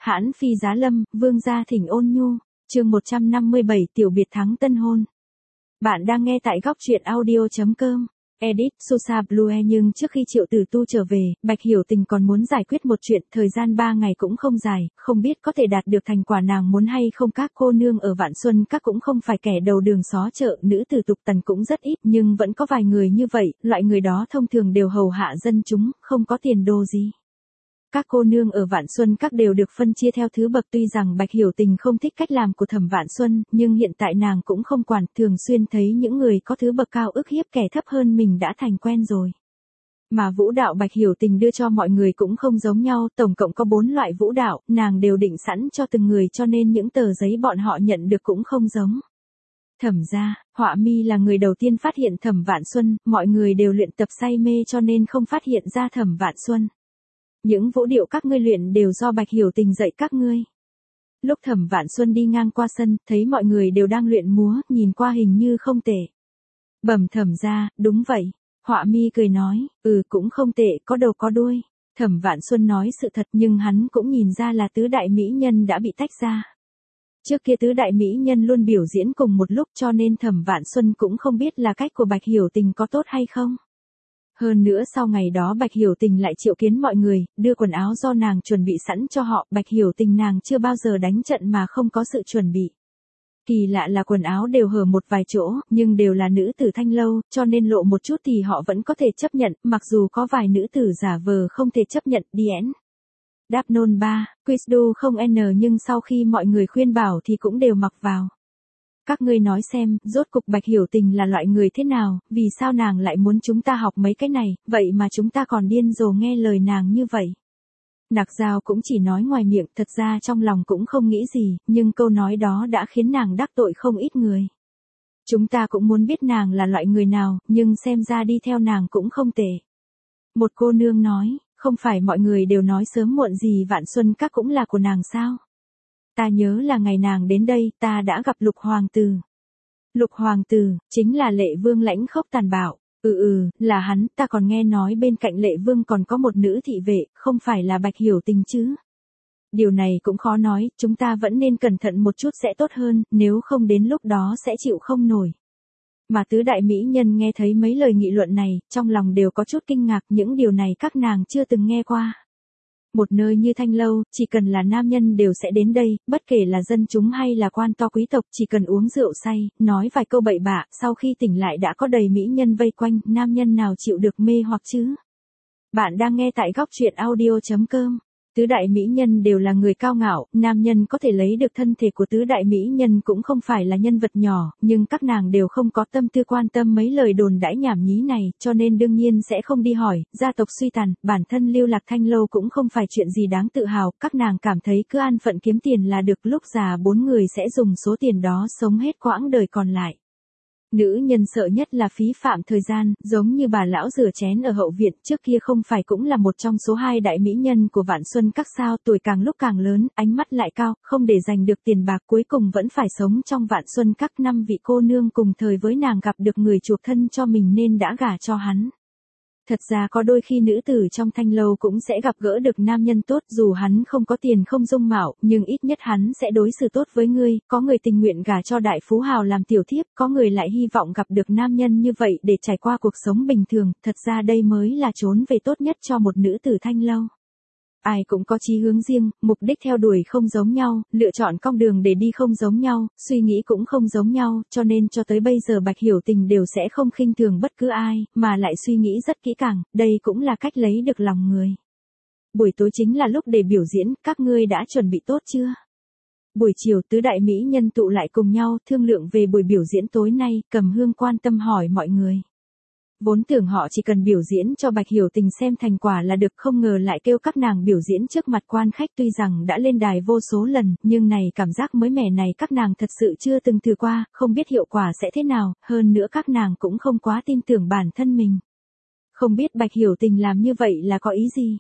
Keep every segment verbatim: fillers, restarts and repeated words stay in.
Hãn phi giá lâm, vương gia thỉnh ôn nhu, chương một trăm năm mươi bảy tiểu biệt thắng tân hôn. Bạn đang nghe tại góc truyện audio chấm com. Edit, Sosa Blue. Nhưng trước khi Triệu Tử Tu trở về, Bạch Hiểu Tình còn muốn giải quyết một chuyện, thời gian ba ngày cũng không dài, không biết có thể đạt được thành quả nàng muốn hay không. Các cô nương ở Vạn Xuân Các cũng không phải kẻ đầu đường xó chợ, nữ tử tục tần cũng rất ít, nhưng vẫn có vài người như vậy, loại người đó thông thường đều hầu hạ dân chúng, không có tiền đồ gì. Các cô nương ở Vạn Xuân Các đều được phân chia theo thứ bậc, tuy rằng Bạch Hiểu Tình không thích cách làm của Thẩm Vạn Xuân, nhưng hiện tại nàng cũng không quản, thường xuyên thấy những người có thứ bậc cao ức hiếp kẻ thấp hơn mình đã thành quen rồi. Mà vũ đạo Bạch Hiểu Tình đưa cho mọi người cũng không giống nhau, tổng cộng có bốn loại vũ đạo, nàng đều định sẵn cho từng người, cho nên những tờ giấy bọn họ nhận được cũng không giống. Thẩm gia, Họa Mi là người đầu tiên phát hiện Thẩm Vạn Xuân, mọi người đều luyện tập say mê cho nên không phát hiện ra Thẩm Vạn Xuân. Những vũ điệu các ngươi luyện đều do Bạch Hiểu Tình dạy các ngươi. Lúc Thẩm Vạn Xuân đi ngang qua sân, thấy mọi người đều đang luyện múa, nhìn qua hình như không tệ. Bẩm Thẩm gia, đúng vậy. Họa Mi cười nói, ừ cũng không tệ, có đầu có đuôi. Thẩm Vạn Xuân nói sự thật, nhưng hắn cũng nhìn ra là tứ đại mỹ nhân đã bị tách ra. Trước kia tứ đại mỹ nhân luôn biểu diễn cùng một lúc, cho nên Thẩm Vạn Xuân cũng không biết là cách của Bạch Hiểu Tình có tốt hay không. Hơn nữa sau ngày đó Bạch Hiểu Tình lại triệu kiến mọi người, đưa quần áo do nàng chuẩn bị sẵn cho họ. Bạch Hiểu Tình nàng chưa bao giờ đánh trận mà không có sự chuẩn bị. Kỳ lạ là quần áo đều hở một vài chỗ, nhưng đều là nữ tử thanh lâu, cho nên lộ một chút thì họ vẫn có thể chấp nhận, mặc dù có vài nữ tử giả vờ không thể chấp nhận. Dien. Đáp nôn ba, Quizdu không n nhưng sau khi mọi người khuyên bảo thì cũng đều mặc vào. Các ngươi nói xem, rốt cục Bạch Hiểu Tình là loại người thế nào, vì sao nàng lại muốn chúng ta học mấy cái này, vậy mà chúng ta còn điên rồ nghe lời nàng như vậy. Nặc Dao cũng chỉ nói ngoài miệng, thật ra trong lòng cũng không nghĩ gì, nhưng câu nói đó đã khiến nàng đắc tội không ít người. Chúng ta cũng muốn biết nàng là loại người nào, nhưng xem ra đi theo nàng cũng không tệ. Một cô nương nói, không phải mọi người đều nói sớm muộn gì Vạn Xuân Các cũng là của nàng sao? Ta nhớ là ngày nàng đến đây, ta đã gặp Lục Hoàng Tử. Lục Hoàng Tử, chính là Lệ Vương lãnh khốc tàn bạo. Ừ ừ, là hắn, ta còn nghe nói bên cạnh Lệ Vương còn có một nữ thị vệ, không phải là Bạch Hiểu Tình chứ. Điều này cũng khó nói, chúng ta vẫn nên cẩn thận một chút sẽ tốt hơn, nếu không đến lúc đó sẽ chịu không nổi. Mà tứ đại mỹ nhân nghe thấy mấy lời nghị luận này, trong lòng đều có chút kinh ngạc, những điều này các nàng chưa từng nghe qua. Một nơi như Thanh Lâu, chỉ cần là nam nhân đều sẽ đến đây, bất kể là dân chúng hay là quan to quý tộc, chỉ cần uống rượu say, nói vài câu bậy bạ, sau khi tỉnh lại đã có đầy mỹ nhân vây quanh, nam nhân nào chịu được mê hoặc chứ? Bạn đang nghe tại góc truyện audio chấm com. Tứ đại mỹ nhân đều là người cao ngạo, nam nhân có thể lấy được thân thể của tứ đại mỹ nhân cũng không phải là nhân vật nhỏ, nhưng các nàng đều không có tâm tư quan tâm mấy lời đồn đãi nhảm nhí này, cho nên đương nhiên sẽ không đi hỏi. Gia tộc suy tàn, bản thân lưu lạc Thanh Lâu cũng không phải chuyện gì đáng tự hào, các nàng cảm thấy cứ an phận kiếm tiền là được, lúc già bốn người sẽ dùng số tiền đó sống hết quãng đời còn lại. Nữ nhân sợ nhất là phí phạm thời gian, giống như bà lão rửa chén ở hậu viện, trước kia không phải cũng là một trong số hai đại mỹ nhân của Vạn Xuân Các sao, tuổi càng lúc càng lớn, ánh mắt lại cao, không để giành được tiền bạc, cuối cùng vẫn phải sống trong Vạn Xuân Các. Năm vị cô nương cùng thời với nàng gặp được người chuộc thân cho mình nên đã gả cho hắn. Thật ra có đôi khi nữ tử trong Thanh Lâu cũng sẽ gặp gỡ được nam nhân tốt, dù hắn không có tiền không dung mạo, nhưng ít nhất hắn sẽ đối xử tốt với ngươi, có người tình nguyện gả cho đại phú hào làm tiểu thiếp, có người lại hy vọng gặp được nam nhân như vậy để trải qua cuộc sống bình thường, thật ra đây mới là trốn về tốt nhất cho một nữ tử Thanh Lâu. Ai cũng có chí hướng riêng, mục đích theo đuổi không giống nhau, lựa chọn con đường để đi không giống nhau, suy nghĩ cũng không giống nhau, cho nên cho tới bây giờ Bạch Hiểu Tình đều sẽ không khinh thường bất cứ ai, mà lại suy nghĩ rất kỹ càng, đây cũng là cách lấy được lòng người. Buổi tối chính là lúc để biểu diễn, các ngươi đã chuẩn bị tốt chưa? Buổi chiều tứ đại mỹ nhân tụ lại cùng nhau, thương lượng về buổi biểu diễn tối nay, Cầm Hương quan tâm hỏi mọi người. Vốn tưởng họ chỉ cần biểu diễn cho Bạch Hiểu Tình xem thành quả là được, không ngờ lại kêu các nàng biểu diễn trước mặt quan khách, tuy rằng đã lên đài vô số lần, nhưng này cảm giác mới mẻ này các nàng thật sự chưa từng thử qua, không biết hiệu quả sẽ thế nào, hơn nữa các nàng cũng không quá tin tưởng bản thân mình. Không biết Bạch Hiểu Tình làm như vậy là có ý gì?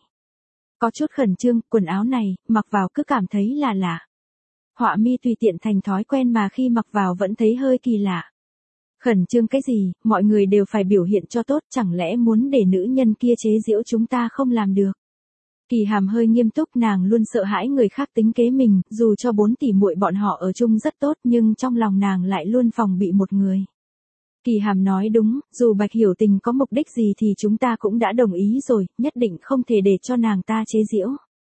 Có chút khẩn trương, quần áo này, mặc vào cứ cảm thấy là lạ. Họa Mi tùy tiện thành thói quen mà khi mặc vào vẫn thấy hơi kỳ lạ. Khẩn trương cái gì, mọi người đều phải biểu hiện cho tốt, chẳng lẽ muốn để nữ nhân kia chế giễu chúng ta không làm được. Kỳ Hàm hơi nghiêm túc, nàng luôn sợ hãi người khác tính kế mình, dù cho bốn tỷ muội bọn họ ở chung rất tốt nhưng trong lòng nàng lại luôn phòng bị một người. Kỳ Hàm nói đúng, dù Bạch Hiểu Tình có mục đích gì thì chúng ta cũng đã đồng ý rồi, nhất định không thể để cho nàng ta chế giễu.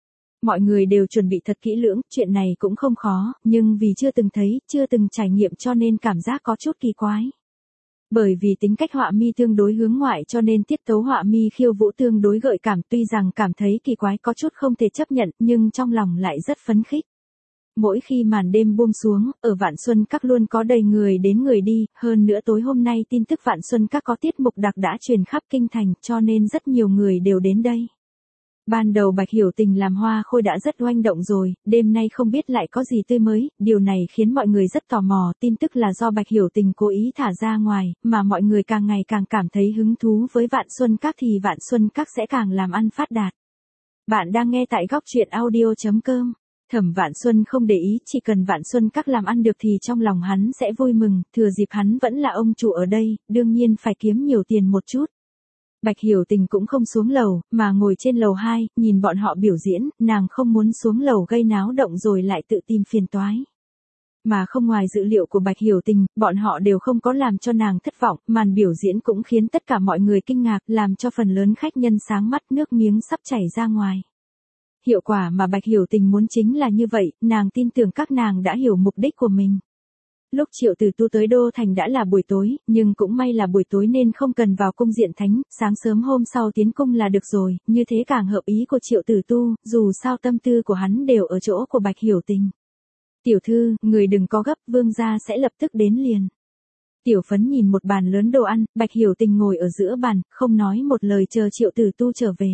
Mọi người đều chuẩn bị thật kỹ lưỡng, chuyện này cũng không khó, nhưng vì chưa từng thấy, chưa từng trải nghiệm cho nên cảm giác có chút kỳ quái. Bởi vì tính cách Họa Mi tương đối hướng ngoại cho nên tiết tấu Họa Mi khiêu vũ tương đối gợi cảm, tuy rằng cảm thấy kỳ quái có chút không thể chấp nhận, nhưng trong lòng lại rất phấn khích. Mỗi khi màn đêm buông xuống, ở Vạn Xuân Các luôn có đầy người đến người đi, hơn nữa tối hôm nay tin tức Vạn Xuân Các có tiết mục đặc đã truyền khắp kinh thành, cho nên rất nhiều người đều đến đây. Ban đầu Bạch Hiểu Tình làm hoa khôi đã rất oanh động rồi, đêm nay không biết lại có gì tươi mới, điều này khiến mọi người rất tò mò, tin tức là do Bạch Hiểu Tình cố ý thả ra ngoài, mà mọi người càng ngày càng cảm thấy hứng thú với Vạn Xuân Các thì Vạn Xuân Các sẽ càng làm ăn phát đạt. Bạn đang nghe tại góc truyện audio chấm com. Thẩm Vạn Xuân không để ý, chỉ cần Vạn Xuân Các làm ăn được thì trong lòng hắn sẽ vui mừng, thừa dịp hắn vẫn là ông chủ ở đây, đương nhiên phải kiếm nhiều tiền một chút. Bạch Hiểu Tình cũng không xuống lầu, mà ngồi trên lầu hai, nhìn bọn họ biểu diễn, nàng không muốn xuống lầu gây náo động rồi lại tự tìm phiền toái. Mà không ngoài dự liệu của Bạch Hiểu Tình, bọn họ đều không có làm cho nàng thất vọng, màn biểu diễn cũng khiến tất cả mọi người kinh ngạc, làm cho phần lớn khách nhân sáng mắt, nước miếng sắp chảy ra ngoài. Hiệu quả mà Bạch Hiểu Tình muốn chính là như vậy, nàng tin tưởng các nàng đã hiểu mục đích của mình. Lúc Triệu Tử Tu tới Đô Thành đã là buổi tối, nhưng cũng may là buổi tối nên không cần vào cung diện thánh, sáng sớm hôm sau tiến cung là được rồi, như thế càng hợp ý của Triệu Tử Tu, dù sao tâm tư của hắn đều ở chỗ của Bạch Hiểu Tình. Tiểu thư, người đừng có gấp, vương gia sẽ lập tức đến liền. Tiểu Phấn nhìn một bàn lớn đồ ăn, Bạch Hiểu Tình ngồi ở giữa bàn, không nói một lời chờ Triệu Tử Tu trở về.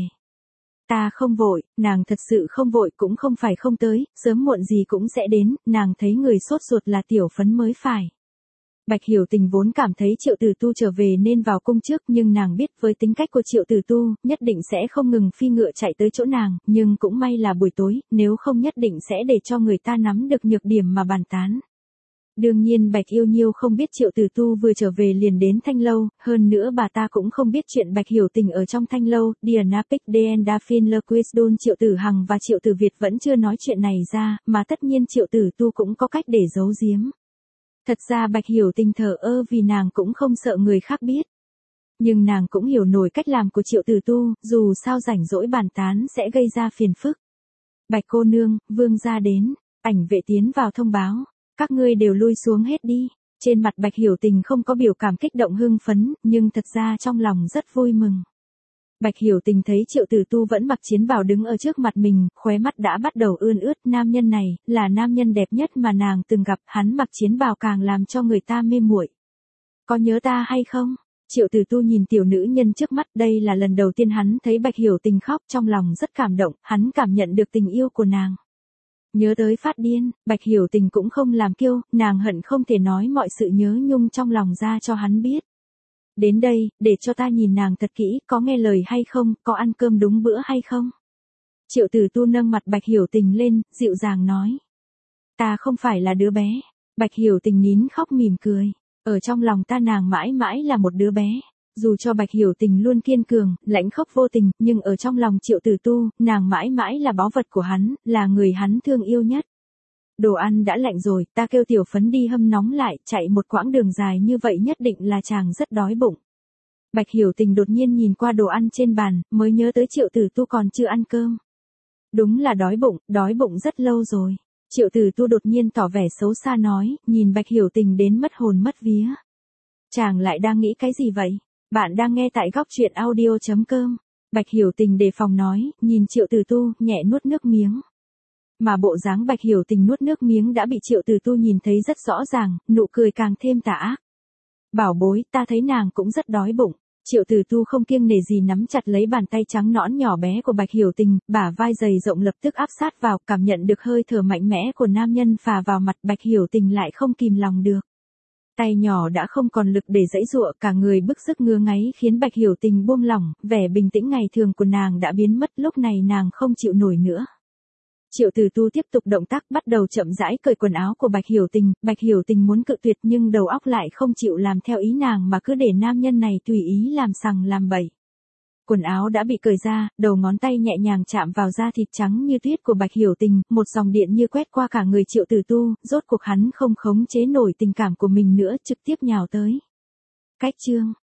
Ta không vội, nàng thật sự không vội, cũng không phải không tới, sớm muộn gì cũng sẽ đến, nàng thấy người sốt ruột là Tiểu Phấn mới phải. Bạch Hiểu Tình vốn cảm thấy Triệu Tử Tu trở về nên vào cung trước, nhưng nàng biết với tính cách của Triệu Tử Tu, nhất định sẽ không ngừng phi ngựa chạy tới chỗ nàng, nhưng cũng may là buổi tối, nếu không nhất định sẽ để cho người ta nắm được nhược điểm mà bàn tán. Đương nhiên Bạch Yêu Nhiêu không biết Triệu Tử Tu vừa trở về liền đến Thanh Lâu, hơn nữa bà ta cũng không biết chuyện Bạch Hiểu Tình ở trong Thanh Lâu, Diana Pic de Daphne Lequisdon. Triệu Tử Hằng và Triệu Tử Việt vẫn chưa nói chuyện này ra, mà tất nhiên Triệu Tử Tu cũng có cách để giấu giếm. Thật ra Bạch Hiểu Tình thờ ơ vì nàng cũng không sợ người khác biết. Nhưng nàng cũng hiểu nổi cách làm của Triệu Tử Tu, dù sao rảnh rỗi bàn tán sẽ gây ra phiền phức. Bạch cô nương, vương gia đến, ảnh vệ tiến vào thông báo. Các ngươi đều lui xuống hết đi. Trên mặt Bạch Hiểu Tình không có biểu cảm kích động hưng phấn, nhưng thật ra trong lòng rất vui mừng. Bạch Hiểu Tình thấy Triệu Tử Tu vẫn mặc chiến bào đứng ở trước mặt mình, khóe mắt đã bắt đầu ươn ướt, nam nhân này, là nam nhân đẹp nhất mà nàng từng gặp, hắn mặc chiến bào càng làm cho người ta mê muội. Có nhớ ta hay không? Triệu Tử Tu nhìn tiểu nữ nhân trước mắt, đây là lần đầu tiên hắn thấy Bạch Hiểu Tình khóc, trong lòng rất cảm động, hắn cảm nhận được tình yêu của nàng. Nhớ tới phát điên, Bạch Hiểu Tình cũng không làm kiêu, nàng hận không thể nói mọi sự nhớ nhung trong lòng ra cho hắn biết. Đến đây, để cho ta nhìn nàng thật kỹ, có nghe lời hay không, có ăn cơm đúng bữa hay không. Triệu Tử Tu nâng mặt Bạch Hiểu Tình lên, dịu dàng nói. Ta không phải là đứa bé. Bạch Hiểu Tình nín khóc mỉm cười. Ở trong lòng ta nàng mãi mãi là một đứa bé. Dù cho Bạch Hiểu Tình luôn kiên cường, lãnh khốc vô tình, nhưng ở trong lòng Triệu Tử Tu, nàng mãi mãi là báu vật của hắn, là người hắn thương yêu nhất. Đồ ăn đã lạnh rồi, ta kêu Tiểu Phấn đi hâm nóng lại, chạy một quãng đường dài như vậy nhất định là chàng rất đói bụng. Bạch Hiểu Tình đột nhiên nhìn qua đồ ăn trên bàn, mới nhớ tới Triệu Tử Tu còn chưa ăn cơm. Đúng là đói bụng, đói bụng rất lâu rồi. Triệu Tử Tu đột nhiên tỏ vẻ xấu xa nói, nhìn Bạch Hiểu Tình đến mất hồn mất vía. Chàng lại đang nghĩ cái gì vậy? Bạn đang nghe tại góc truyện audio chấm com. Bạch Hiểu Tình đề phòng nói, nhìn Triệu Tử Tu, nhẹ nuốt nước miếng. Mà bộ dáng Bạch Hiểu Tình nuốt nước miếng đã bị Triệu Tử Tu nhìn thấy rất rõ ràng, nụ cười càng thêm tà ác. Bảo bối, ta thấy nàng cũng rất đói bụng. Triệu Tử Tu không kiêng nể gì nắm chặt lấy bàn tay trắng nõn nhỏ bé của Bạch Hiểu Tình, bả vai dày rộng lập tức áp sát vào, cảm nhận được hơi thở mạnh mẽ của nam nhân phả vào mặt, Bạch Hiểu Tình lại không kìm lòng được. Tay nhỏ đã không còn lực để giãy giụa, cả người bức sức ngứa ngáy khiến Bạch Hiểu Tình buông lỏng, vẻ bình tĩnh ngày thường của nàng đã biến mất, lúc này nàng không chịu nổi nữa. Triệu Tử Tu tiếp tục động tác, bắt đầu chậm rãi cởi quần áo của Bạch Hiểu Tình, Bạch Hiểu Tình muốn cự tuyệt nhưng đầu óc lại không chịu làm theo ý nàng mà cứ để nam nhân này tùy ý làm sằng làm bậy. Quần áo đã bị cởi ra, đầu ngón tay nhẹ nhàng chạm vào da thịt trắng như tuyết của Bạch Hiểu Tình, một dòng điện như quét qua cả người Triệu Tử Tu, rốt cuộc hắn không khống chế nổi tình cảm của mình nữa, trực tiếp nhào tới. Cách chương